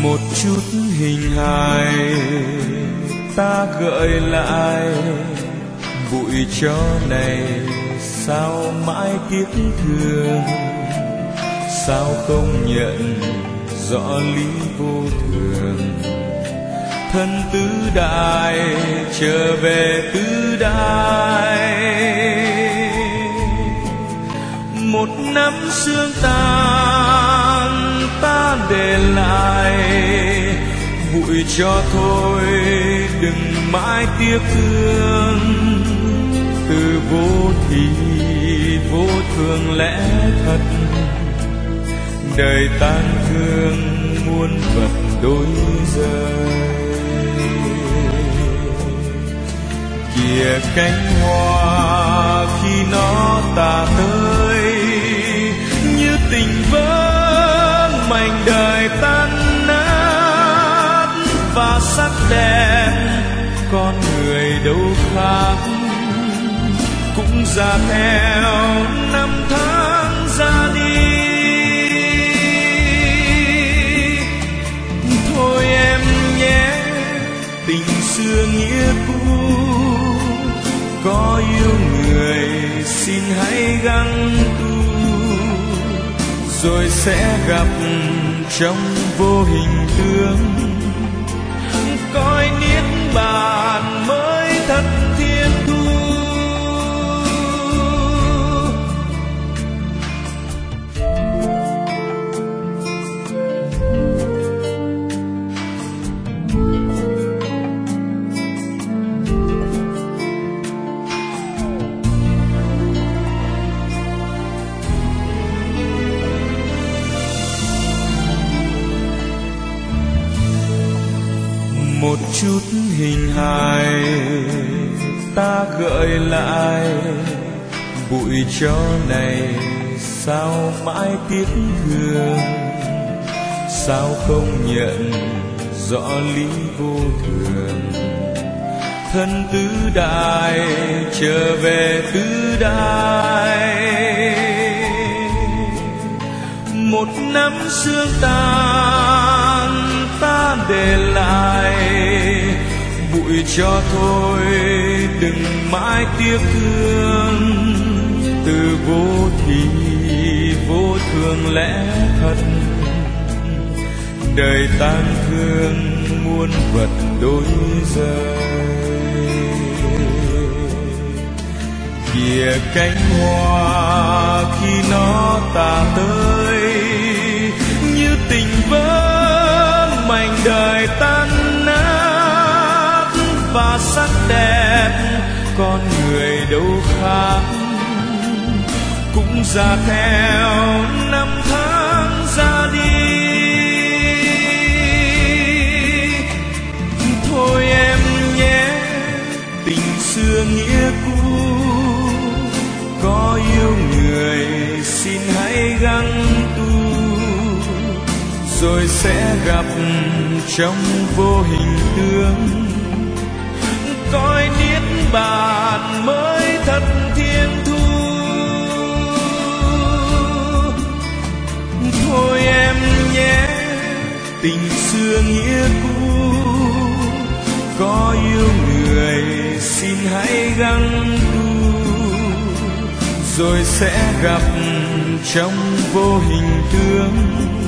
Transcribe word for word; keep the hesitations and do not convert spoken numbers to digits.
một chút hình hài ta gợi lại bụi tro này, sao mãi tiếc thương, sao không nhận rõ lý vô thường. Thân tứ đại trở về tứ đại, một nắm xương tan ta để lại bụi cho thôi, đừng mãi tiếc thương. Từ vô thì vô thường lẽ thật, đời tan thương muôn vật đôi rơi. Kìa cánh hoa khi nó tà tới, như tình vỡ mảnh đời tan nát. Và sắc đẹp con người đâu khác, cũng già theo năm tháng ra đi. Thôi em nhé, tình xưa nghĩa cũ, có yêu người xin hãy gắng tu, rồi sẽ gặp trong vô hình tướng. Coi niết bàn mới thật thiên thu. Một chút hình hài ta gợi lại bụi tro này, sao mãi tiếc thương, sao không nhận rõ lý vô thường. Thân tứ đại trở về tứ đại, một nắm xương tan ta để lại bụi cho thôi, đừng mãi tiếc thương. Từ vô thì vô thường lẽ thật, đời tan thương muôn vật đôi rơi. Kìa cánh hoa khi nó tà tới, như tình vỡ mảnh đời tan nát. Và sắc đẹp con người đâu khác, cũng già theo năm tháng ra đi. Thôi em nhé, tình xưa nghĩa cũ, có yêu người xin hãy gắng tu, rồi sẽ gặp trong vô hình tướng. Coi niết bàn mới thật thiên thu. Thôi em nhé, tình xưa nghĩa cũ, có yêu người xin hãy gắng tu, rồi sẽ gặp trong vô hình tướng.